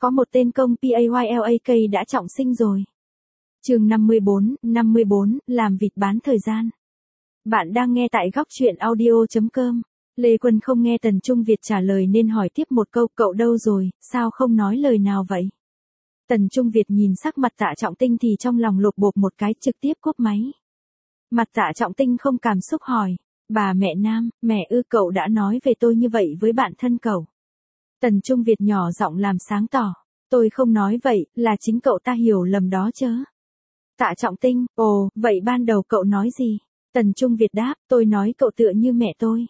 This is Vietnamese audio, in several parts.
có một tên công PAYLAK đã trọng sinh rồi. Chương 54, làm vịt bán thời gian. Bạn đang nghe tại góc truyện audio.com. Lê Quân không nghe Tần Trung Việt trả lời nên hỏi tiếp một câu, cậu đâu rồi, sao không nói lời nào vậy? Tần Trung Việt nhìn sắc mặt Tạ Trọng Tinh thì trong lòng lột bột một cái, trực tiếp cúp máy. Mặt Tạ Trọng Tinh không cảm xúc hỏi, bà mẹ Nam, mẹ ư, cậu đã nói về tôi như vậy với bạn thân cậu. Tần Trung Việt nhỏ giọng làm sáng tỏ, tôi không nói vậy, là chính cậu ta hiểu lầm đó chớ. Tạ Trọng Tinh, ồ, vậy ban đầu cậu nói gì? Tần Trung Việt đáp, tôi nói cậu tựa như mẹ tôi.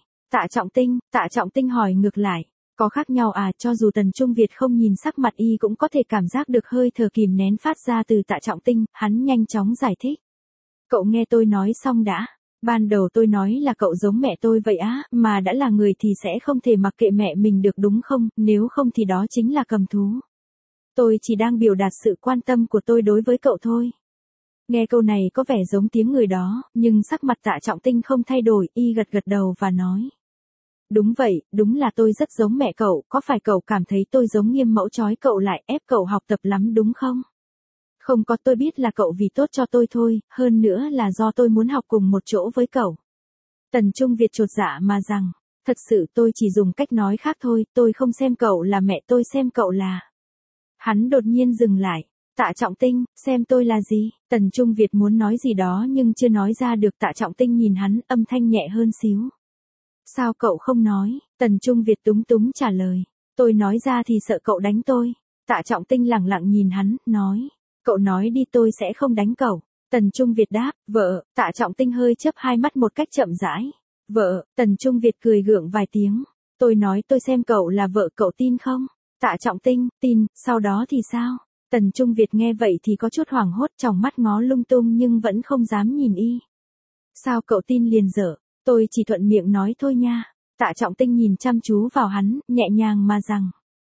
Tạ Trọng Tinh hỏi ngược lại, có khác nhau à? Cho dù Tần Trung Việt không nhìn sắc mặt y cũng có thể cảm giác được hơi thở kìm nén phát ra từ Tạ Trọng Tinh, hắn nhanh chóng giải thích. Cậu nghe tôi nói xong đã, ban đầu tôi nói là cậu giống mẹ tôi vậy á, mà đã là người thì sẽ không thể mặc kệ mẹ mình được đúng không, nếu không thì đó chính là cầm thú. Tôi chỉ đang biểu đạt sự quan tâm của tôi đối với cậu thôi. Nghe câu này có vẻ giống tiếng người đó, nhưng sắc mặt Tạ Trọng Tinh không thay đổi, y gật gật đầu và nói. Đúng vậy, đúng là tôi rất giống mẹ cậu, có phải cậu cảm thấy tôi giống nghiêm mẫu trói cậu lại ép cậu học tập lắm đúng không? Không có, tôi biết là cậu vì tốt cho tôi thôi, hơn nữa là do tôi muốn học cùng một chỗ với cậu. Tần Trung Việt chột dạ mà rằng, thật sự tôi chỉ dùng cách nói khác thôi, tôi không xem cậu là mẹ, tôi xem cậu là. Hắn đột nhiên dừng lại. Tạ Trọng Tinh, xem tôi là gì? Tần Trung Việt muốn nói gì đó nhưng chưa nói ra được. Tạ Trọng Tinh nhìn hắn, âm thanh nhẹ hơn xíu. Sao cậu không nói? Tần Trung Việt túng túng trả lời. Tôi nói ra thì sợ cậu đánh tôi. Tạ Trọng Tinh lẳng lặng nhìn hắn, nói. Cậu nói đi, tôi sẽ không đánh cậu. Tần Trung Việt đáp, vợ. Tạ Trọng Tinh hơi chớp hai mắt một cách chậm rãi. Vợ. Tần Trung Việt cười gượng vài tiếng. Tôi nói tôi xem cậu là vợ, cậu tin không? Tạ Trọng Tinh, tin, sau đó thì sao? Tần Trung Việt nghe vậy thì có chút hoảng hốt, tròng mắt ngó lung tung nhưng vẫn không dám nhìn y. Sao cậu tin liền dở? Tôi chỉ thuận miệng nói thôi nha. Tạ Trọng Tinh nhìn chăm chú vào hắn, nhẹ nhàng mà rằng.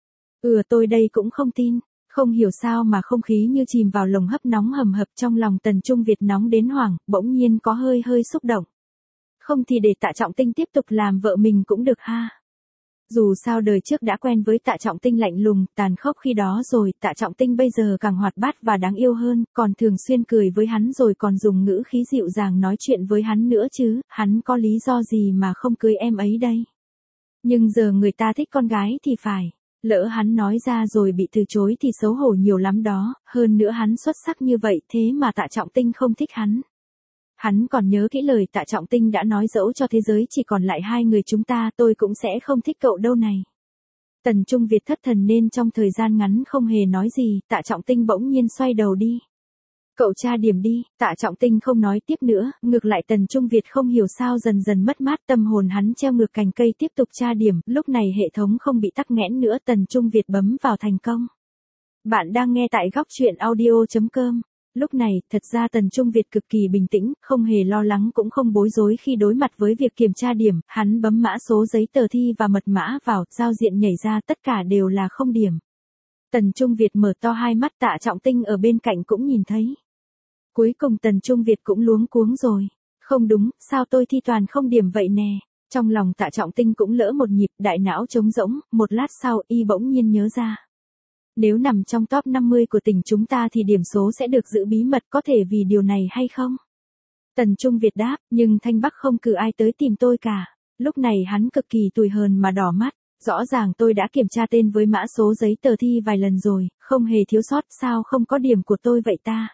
Tôi đây cũng không tin. Không hiểu sao mà không khí như chìm vào lồng hấp nóng hầm hập trong lòng Tần Trung Việt nóng đến hoảng, bỗng nhiên có hơi xúc động. Không thì để Tạ Trọng Tinh tiếp tục làm vợ mình cũng được ha. Dù sao đời trước đã quen với Tạ Trọng Tinh lạnh lùng, tàn khốc khi đó rồi, Tạ Trọng Tinh bây giờ càng hoạt bát và đáng yêu hơn, còn thường xuyên cười với hắn rồi còn dùng ngữ khí dịu dàng nói chuyện với hắn nữa chứ, hắn có lý do gì mà không cưới em ấy đây. Nhưng giờ người ta thích con gái thì phải, lỡ hắn nói ra rồi bị từ chối thì xấu hổ nhiều lắm đó, hơn nữa hắn xuất sắc như vậy thế mà Tạ Trọng Tinh không thích hắn. Hắn còn nhớ kỹ lời Tạ Trọng Tinh đã nói dẫu cho thế giới chỉ còn lại hai người chúng ta tôi cũng sẽ không thích cậu đâu này. Tần Trung Việt thất thần nên trong thời gian ngắn không hề nói gì, Tạ Trọng Tinh bỗng nhiên xoay đầu đi. Cậu tra điểm đi, Tạ Trọng Tinh không nói tiếp nữa, ngược lại Tần Trung Việt không hiểu sao dần dần mất mát, tâm hồn hắn treo ngược cành cây tiếp tục tra điểm, lúc này hệ thống không bị tắc nghẽn nữa, Tần Trung Việt bấm vào thành công. Bạn đang nghe tại góc truyện audio.com. Lúc này, thật ra Tần Trung Việt cực kỳ bình tĩnh, không hề lo lắng cũng không bối rối khi đối mặt với việc kiểm tra điểm, hắn bấm mã số giấy tờ thi và mật mã vào, giao diện nhảy ra tất cả đều là 0 điểm. Tần Trung Việt mở to hai mắt, Tạ Trọng Tinh ở bên cạnh cũng nhìn thấy. Cuối cùng Tần Trung Việt cũng luống cuống rồi. Không đúng, sao tôi thi toàn 0 điểm vậy nè? Trong lòng Tạ Trọng Tinh cũng lỡ một nhịp, đại não trống rỗng, một lát sau y bỗng nhiên nhớ ra. Nếu nằm trong top 50 của tỉnh chúng ta thì điểm số sẽ được giữ bí mật, có thể vì điều này hay không? Tần Trung Việt đáp, nhưng Thanh Bắc không cử ai tới tìm tôi cả. Lúc này hắn cực kỳ tủi hờn mà đỏ mắt, rõ ràng tôi đã kiểm tra tên với mã số giấy tờ thi vài lần rồi, không hề thiếu sót, sao không có điểm của tôi vậy ta?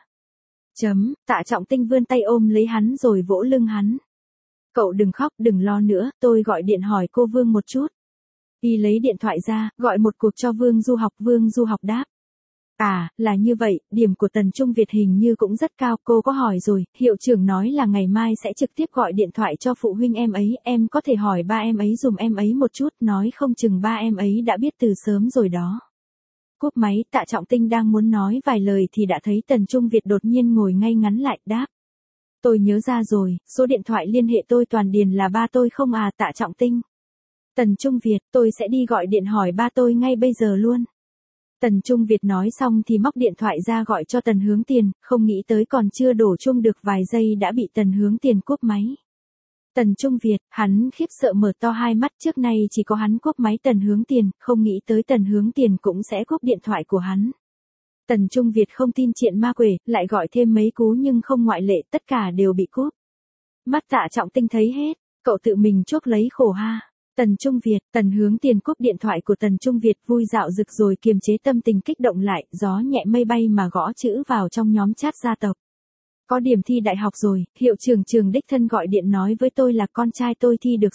Tạ Trọng Tinh vươn tay ôm lấy hắn rồi vỗ lưng hắn. Cậu đừng khóc, đừng lo nữa, tôi gọi điện hỏi cô Vương một chút. Y lấy điện thoại ra, gọi một cuộc cho Vương Du Học đáp. À, là như vậy, điểm của Tần Trung Việt hình như cũng rất cao, cô có hỏi rồi, hiệu trưởng nói là ngày mai sẽ trực tiếp gọi điện thoại cho phụ huynh em ấy, em có thể hỏi ba em ấy dùm em ấy một chút, nói không chừng ba em ấy đã biết từ sớm rồi đó. Cúp máy, Tạ Trọng Tinh đang muốn nói vài lời thì đã thấy Tần Trung Việt đột nhiên ngồi ngay ngắn lại, đáp. Tôi nhớ ra rồi, số điện thoại liên hệ tôi toàn điền là ba tôi không à? Tạ Trọng Tinh. Tần Trung Việt, tôi sẽ đi gọi điện hỏi ba tôi ngay bây giờ luôn. Tần Trung Việt nói xong thì móc điện thoại ra gọi cho Tần Hướng Tiền, không nghĩ tới còn chưa đổ chuông được vài giây đã bị Tần Hướng Tiền cúp máy. Tần Trung Việt, hắn khiếp sợ mở to hai mắt, trước nay chỉ có hắn cúp máy Tần Hướng Tiền, không nghĩ tới Tần Hướng Tiền cũng sẽ cúp điện thoại của hắn. Tần Trung Việt không tin chuyện ma quỷ, lại gọi thêm mấy cú nhưng không ngoại lệ, tất cả đều bị cúp. Mắt Tạ Trọng Tinh thấy hết, cậu tự mình chuốc lấy khổ ha. Tần Trung Việt, Tần Hướng Tiền cúp điện thoại của Tần Trung Việt vui dạo rực rồi kiềm chế tâm tình kích động lại, gió nhẹ mây bay mà gõ chữ vào trong nhóm chat gia tộc. Có điểm thi đại học rồi, hiệu trưởng trường đích thân gọi điện nói với tôi là con trai tôi thi được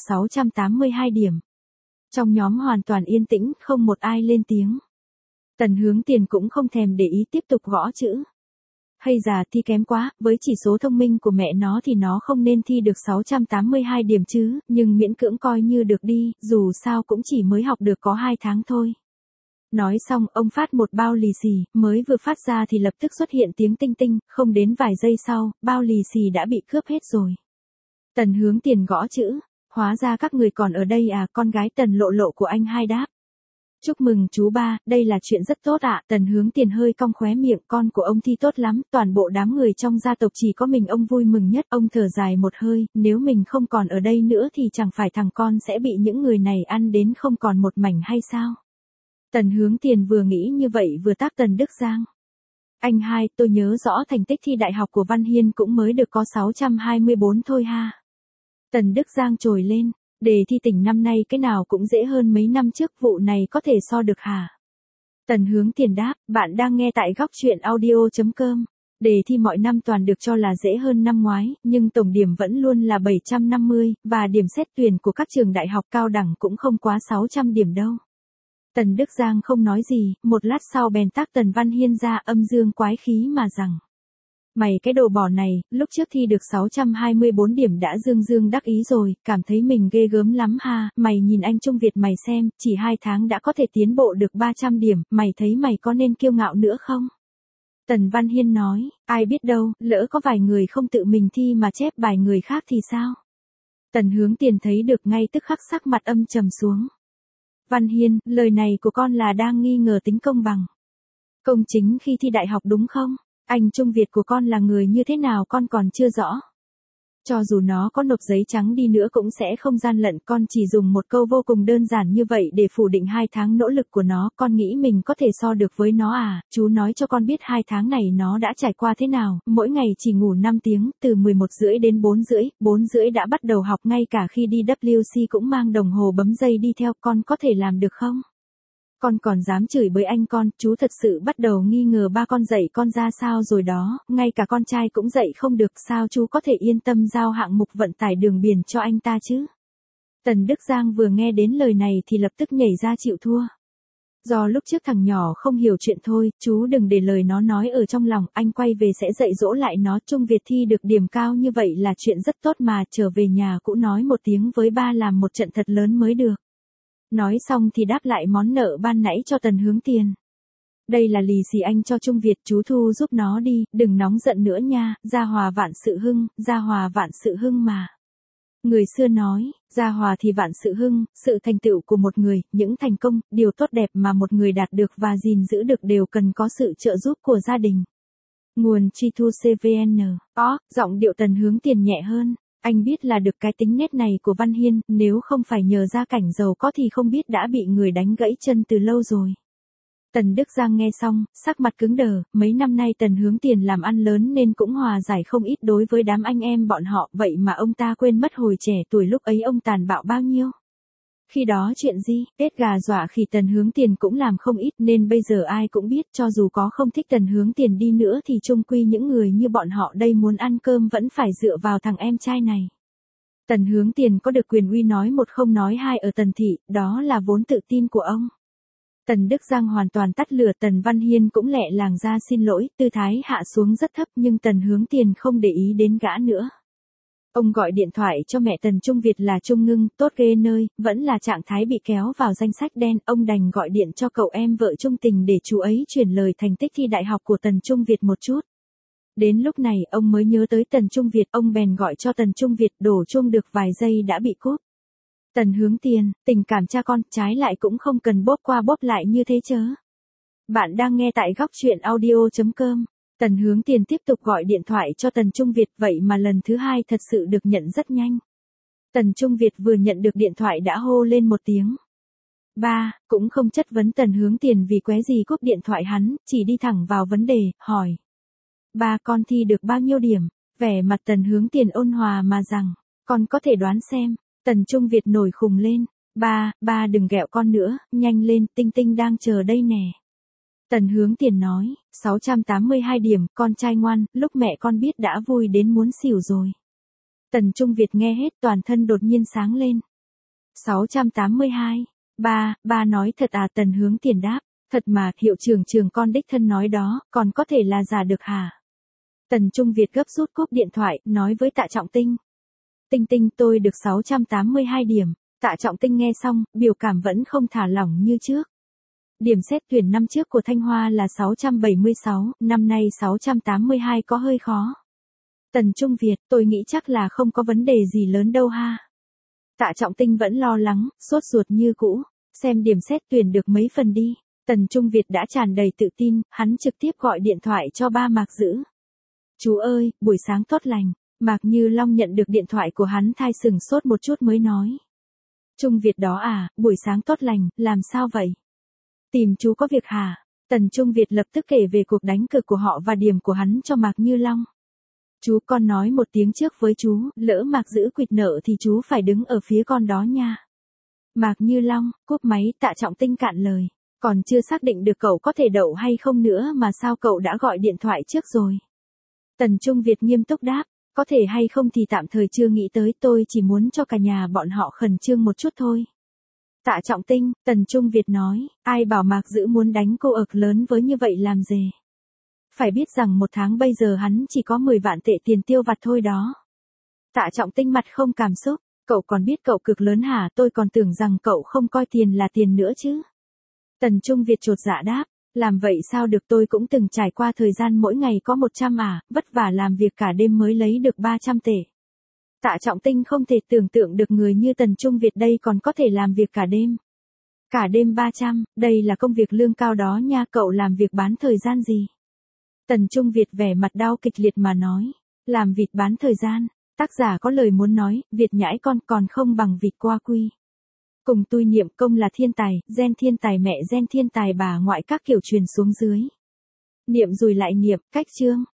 682 điểm. Trong nhóm hoàn toàn yên tĩnh, không một ai lên tiếng. Tần Hướng Tiền cũng không thèm để ý tiếp tục gõ chữ. Hay già thi kém quá, với chỉ số thông minh của mẹ nó thì nó không nên thi được 682 điểm chứ, nhưng miễn cưỡng coi như được đi, dù sao cũng chỉ mới học được có 2 tháng thôi. Nói xong, ông phát một bao lì xì, mới vừa phát ra thì lập tức xuất hiện tiếng tinh tinh, không đến vài giây sau, bao lì xì đã bị cướp hết rồi. Tần Hướng Tiền gõ chữ, hóa ra các người còn ở đây à, con gái Tần Lộ Lộ của anh hai đáp. Chúc mừng chú ba, đây là chuyện rất tốt ạ. Tần Hướng Tiền hơi cong khóe miệng, con của ông thi tốt lắm, toàn bộ đám người trong gia tộc chỉ có mình ông vui mừng nhất. Ông thở dài một hơi, nếu mình không còn ở đây nữa thì chẳng phải thằng con sẽ bị những người này ăn đến không còn một mảnh hay sao? Tần Hướng Tiền vừa nghĩ như vậy vừa tác Tần Đức Giang. Anh hai, tôi nhớ rõ thành tích thi đại học của Văn Hiên cũng mới được có 624 thôi ha. Tần Đức Giang trồi lên. Đề thi tỉnh năm nay cái nào cũng dễ hơn mấy năm trước, vụ này có thể so được hả? Tần Hướng Tiền đáp, bạn đang nghe tại góc truyện audio.com. Đề thi mọi năm toàn được cho là dễ hơn năm ngoái, nhưng tổng điểm vẫn luôn là 750, và điểm xét tuyển của các trường đại học cao đẳng cũng không quá 600 điểm đâu. Tần Đức Giang không nói gì, một lát sau bèn tác Tần Văn Hiên ra, âm dương quái khí mà rằng. Mày cái đồ bỏ này, lúc trước thi được 624 điểm đã dương đắc ý rồi, cảm thấy mình ghê gớm lắm ha, mày nhìn anh Trung Việt mày xem, chỉ 2 tháng đã có thể tiến bộ được 300 điểm, mày thấy mày có nên kiêu ngạo nữa không? Tần Văn Hiên nói, ai biết đâu, lỡ có vài người không tự mình thi mà chép bài người khác thì sao? Tần Hướng Tiền thấy được ngay tức khắc sắc mặt âm trầm xuống. Văn Hiên, lời này của con là đang nghi ngờ tính công bằng, công chính khi thi đại học đúng không? Anh Trung Việt của con là người như thế nào con còn chưa rõ. Cho dù nó có nộp giấy trắng đi nữa cũng sẽ không gian lận, con chỉ dùng một câu vô cùng đơn giản như vậy để phủ định 2 tháng nỗ lực của nó, con nghĩ mình có thể so được với nó à? Chú nói cho con biết 2 tháng này nó đã trải qua thế nào, mỗi ngày chỉ ngủ 5 tiếng, từ 11:30 đến 4:30 đã bắt đầu học, ngay cả khi đi WC cũng mang đồng hồ bấm giây đi theo, con có thể làm được không? Con còn dám chửi bới anh con, chú thật sự bắt đầu nghi ngờ ba con dạy con ra sao rồi đó, ngay cả con trai cũng dạy không được, sao chú có thể yên tâm giao hạng mục vận tải đường biển cho anh ta chứ? Tần Đức Giang vừa nghe đến lời này thì lập tức nhảy ra chịu thua. Do lúc trước thằng nhỏ không hiểu chuyện thôi, chú đừng để lời nó nói ở trong lòng, anh quay về sẽ dạy dỗ lại nó. Trung Việt thi được điểm cao như vậy là chuyện rất tốt mà, trở về nhà cũng nói một tiếng với ba làm một trận thật lớn mới được. Nói xong thì đáp lại món nợ ban nãy cho Tần Hướng Tiền. Đây là lì xì anh cho Trung Việt, chú thu giúp nó đi, đừng nóng giận nữa nha, gia hòa vạn sự hưng, gia hòa vạn sự hưng mà. Người xưa nói, gia hòa thì vạn sự hưng, sự thành tựu của một người, những thành công, điều tốt đẹp mà một người đạt được và gìn giữ được đều cần có sự trợ giúp của gia đình. Nguồn truy thu CVN. Giọng điệu Tần Hướng Tiền nhẹ hơn. Anh biết là được cái tính nết này của Văn Hiên, nếu không phải nhờ gia cảnh giàu có thì không biết đã bị người đánh gãy chân từ lâu rồi. Tần Đức Giang nghe xong, sắc mặt cứng đờ, mấy năm nay Tần Hướng Tiền làm ăn lớn nên cũng hòa giải không ít đối với đám anh em bọn họ, vậy mà ông ta quên mất hồi trẻ tuổi lúc ấy ông tàn bạo bao nhiêu. Khi đó chuyện gì, tết gà dọa khỉ Tần Hướng Tiền cũng làm không ít nên bây giờ ai cũng biết, cho dù có không thích Tần Hướng Tiền đi nữa thì chung quy những người như bọn họ đây muốn ăn cơm vẫn phải dựa vào thằng em trai này. Tần Hướng Tiền có được quyền uy nói một không nói hai ở Tần thị, đó là vốn tự tin của ông. Tần Đức Giang hoàn toàn tắt lửa, Tần Văn Hiên cũng lẹ làng ra xin lỗi, tư thái hạ xuống rất thấp nhưng Tần Hướng Tiền không để ý đến gã nữa. Ông gọi điện thoại cho mẹ Tần Trung Việt là Trung Ngưng, tốt ghê nơi, vẫn là trạng thái bị kéo vào danh sách đen, ông đành gọi điện cho cậu em vợ Trung Tình để chú ấy chuyển lời thành tích thi đại học của Tần Trung Việt một chút. Đến lúc này ông mới nhớ tới Tần Trung Việt, ông bèn gọi cho Tần Trung Việt, đổ chuông được vài giây đã bị cúp. Tần Hướng Tiền, tình cảm cha con, trái lại cũng không cần bóp qua bóp lại như thế chớ. Bạn đang nghe tại góc truyện audio.com. Tần Hướng Tiền tiếp tục gọi điện thoại cho Tần Trung Việt, vậy mà lần thứ hai thật sự được nhận rất nhanh. Tần Trung Việt vừa nhận được điện thoại đã hô lên một tiếng. Ba, cũng không chất vấn Tần Hướng Tiền vì qué gì cúp điện thoại hắn, chỉ đi thẳng vào vấn đề, hỏi. Ba, con thi được bao nhiêu điểm? Vẻ mặt Tần Hướng Tiền ôn hòa mà rằng, con có thể đoán xem. Tần Trung Việt nổi khùng lên. Ba đừng ghẹo con nữa, nhanh lên, Tinh Tinh đang chờ đây nè. Tần Hướng Tiền nói, 682 điểm, con trai ngoan, lúc mẹ con biết đã vui đến muốn xỉu rồi. Tần Trung Việt nghe hết toàn thân đột nhiên sáng lên. 682. Ba nói thật à? Tần Hướng Tiền đáp, thật mà, hiệu trưởng con đích thân nói đó, còn có thể là giả được hả? Tần Trung Việt gấp rút cúp điện thoại, nói với Tạ Trọng Tinh. Tinh, tôi được 682 điểm. Tạ Trọng Tinh nghe xong, biểu cảm vẫn không thả lỏng như trước. Điểm xét tuyển năm trước của Thanh Hoa là 676, năm nay 682 có hơi khó. Tần Trung Việt, tôi nghĩ chắc là không có vấn đề gì lớn đâu ha. Tạ Trọng Tinh vẫn lo lắng, sốt ruột như cũ, xem điểm xét tuyển được mấy phần đi. Tần Trung Việt đã tràn đầy tự tin, hắn trực tiếp gọi điện thoại cho ba Mạc Dữ. Chú ơi, buổi sáng tốt lành. Mạc Như Long nhận được điện thoại của hắn thai sừng sốt một chút mới nói. Trung Việt đó à, buổi sáng tốt lành, làm sao vậy? Tìm chú có việc hả? Tần Trung Việt lập tức kể về cuộc đánh cược của họ và điểm của hắn cho Mạc Như Long. Chú, con nói một tiếng trước với chú, lỡ Mạc Dữ quỵt nợ thì chú phải đứng ở phía con đó nha. Mạc Như Long, cúp máy. Tạ Trọng Tinh cạn lời. Còn chưa xác định được cậu có thể đậu hay không nữa mà sao cậu đã gọi điện thoại trước rồi? Tần Trung Việt nghiêm túc đáp. Có thể hay không thì tạm thời chưa nghĩ tới, tôi chỉ muốn cho cả nhà bọn họ khẩn trương một chút thôi. Tạ Trọng Tinh, Tần Trung Việt nói, ai bảo Mạc Dữ muốn đánh cô ực lớn với như vậy làm gì? Phải biết rằng một tháng bây giờ hắn chỉ có 10 vạn tệ tiền tiêu vặt thôi đó. Tạ Trọng Tinh mặt không cảm xúc, cậu còn biết cậu cực lớn hả? Tôi còn tưởng rằng cậu không coi tiền là tiền nữa chứ. Tần Trung Việt chột dạ đáp. Làm vậy sao được, tôi cũng từng trải qua thời gian mỗi ngày có 100 vất vả làm việc cả đêm mới lấy được 300 tệ. Tạ Trọng Tinh không thể tưởng tượng được người như Tần Trung Việt đây còn có thể làm việc cả đêm. Cả đêm 300, đây là công việc lương cao đó nha, cậu làm việc bán thời gian gì? Tần Trung Việt vẻ mặt đau kịch liệt mà nói, làm vịt bán thời gian, tác giả có lời muốn nói, Việt nhãi con còn không bằng vịt qua quy. Cùng tôi niệm công là thiên tài, gen thiên tài mẹ gen thiên tài bà ngoại các kiểu truyền xuống dưới. Niệm rồi lại niệm, cách chương.